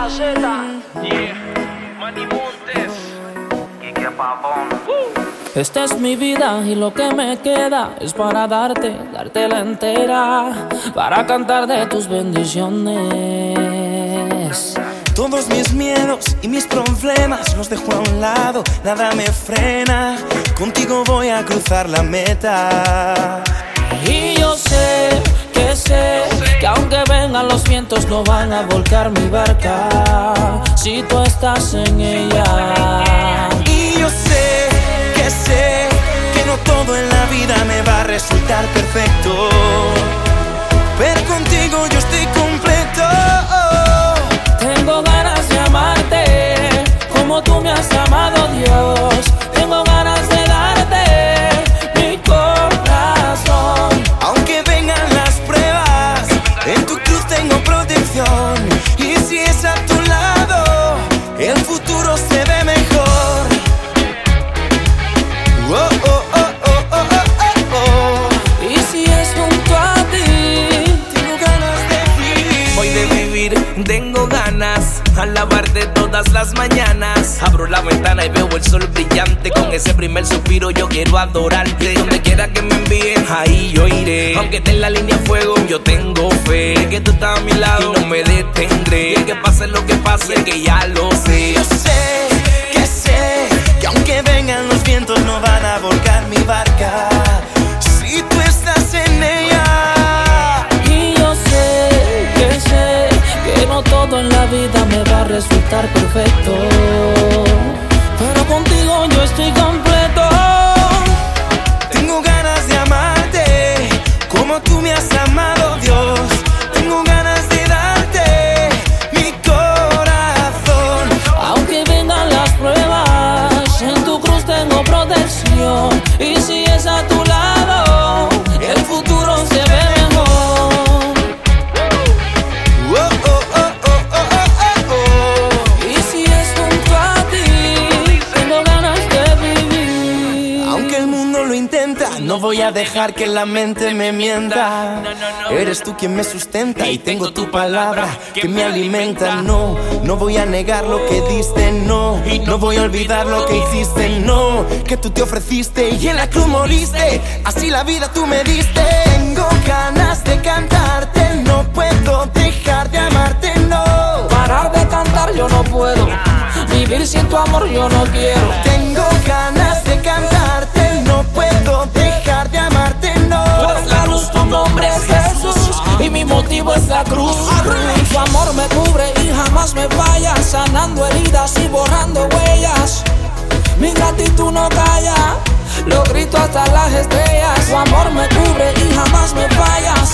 Esta es mi vida y lo que me queda es para dártela entera, para cantar de tus bendiciones. Todos mis miedos y mis problemas los dejo a un lado, nada me frena, contigo voy a cruzar la meta. Y yo sé que aunque vengan los vientos no van a volcar mi barca si tú estás en ella. Y yo sé que no todo en la vida me va a resultar perfecto, pero contigo yo estoy completo. Tengo ganas de amarte como tú me has amado, Dios. Tengo ganas de darte mi corazón. Aunque vengan las pruebas, en tu cruz tengo protección. Y si es a tu lado, el futuro se ve mejor. Oh, oh, oh, oh, oh, oh, oh. Y si es junto a ti, tengo ganas de vivir. Voy de vivir, tengo ganas, alabarte todas las mañanas. Abro la ventana y veo el sol brillante. Con ese primer suspiro yo quiero adorarte. Donde quiera que me envíen, ahí yo iré. Aunque esté en la línea de fuego, yo tengo fe que tú estás a mi lado y no me detendré. Que pase lo que pase, que ya lo sé. Yo sé que aunque vengan los vientos no van a volcar mi barca si tú estás en ella. Y yo sé que no todo en la vida me va a resultar perfecto, pero contigo yo estoy completo. Tengo ganas de amarte como tú me has amado, Dios. Tengo ganas de darte mi corazón. Aunque vengan las pruebas, en tu cruz tengo protección. Y si es a tu lado, el futuro se ve mejor. Oh, oh, oh, oh, oh, oh, oh, oh. Y si es junto a ti, tengo ganas de vivir. Aunque el mundo lo intenta, no voy a dejar que la mente me mienta. Eres tú quien me sustenta y tengo tu palabra que me alimenta. No voy a negar lo que diste, no voy a olvidar lo que hiciste, no. Que tú te ofreciste y en la cruz moriste, así la vida tú me diste. Tengo ganas de cantarte, no puedo dejar de amarte, no. Parar de cantar yo no puedo, vivir sin tu amor yo no quiero. Tengo ganas de cantarte, no puedo dejar de amarte, no. Tú eres la luz, tu nombre es Jesús y mi motivo es la cruz. Tu amor me cubre y jamás me falla, sanando heridas y borrando huellas. Mi gratitud no calla, lo grito hasta las estrellas. Tu amor me cubre y jamás me falla,